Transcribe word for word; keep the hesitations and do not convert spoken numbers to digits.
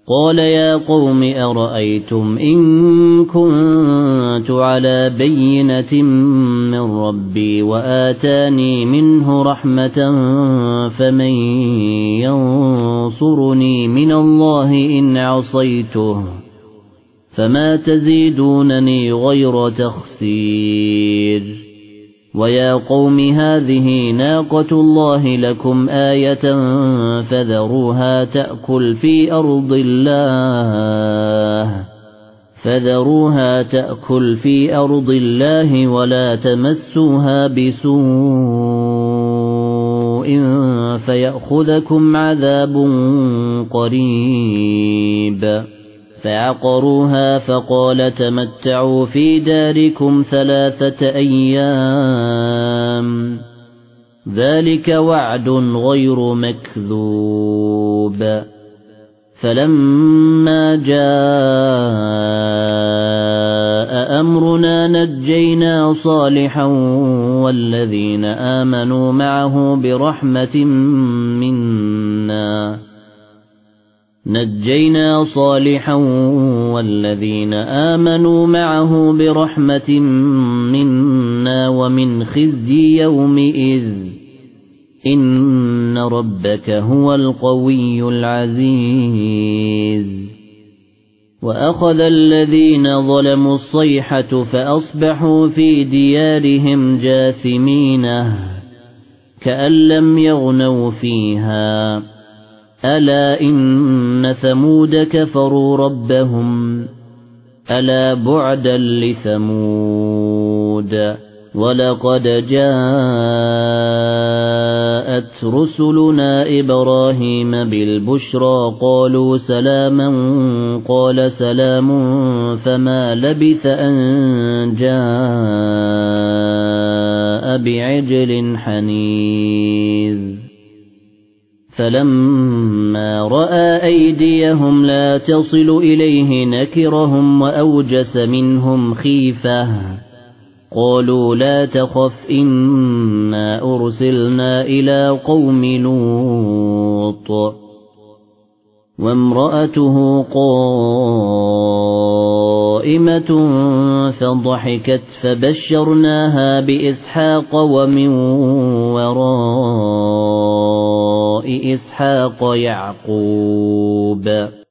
قال يا قوم أرأيتم إن كنت على بينة من ربي وآتاني منه رحمة فمن ينصرني من الله إن عصيته فما تزيدونني غير تخسير ويا قوم هذه ناقة الله لكم آية فذروها تأكل في أرض الله فذروها تأكل في أرض الله ولا تمسوها بسوء فيأخذكم عذاب قريب فعقروها فقال تمتعوا في داركم ثلاثة أيام ذلك وعد غير مكذوب فلما جاء أمرنا نجينا صالحا والذين آمنوا معه برحمة منا نجينا صالحا والذين آمنوا معه برحمة منا ومن خزي يومئذ إن ربك هو القوي العزيز وأخذ الذين ظلموا الصيحة فأصبحوا في ديارهم جاثمين كأن لم يغنوا فيها ألا إن ثمود كفروا ربهم ألا بعدا لثمود ولقد جاءت رسلنا إبراهيم بالبشرى قالوا سلاما قال سلام فما لبث أن جاء بعجل حنيذ فلما رأى أيديهم لا تصل إليه نكرهم وأوجس منهم خيفة قالوا لا تخف إنا أرسلنا إلى قوم لوط وامرأته قائمة فضحكت فبشرناها بإسحاق ومن وراء إسحاق يعقوب